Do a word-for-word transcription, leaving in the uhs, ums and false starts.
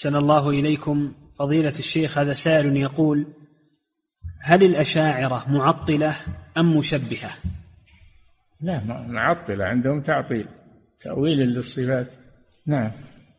أحسن الله إليكم فضيلة الشيخ. هذا سائل يقول: هل الأشاعرة معطلة أم مشبهة؟ لا، معطلة، عندهم تعطيل، تأويل للصفات. نعم.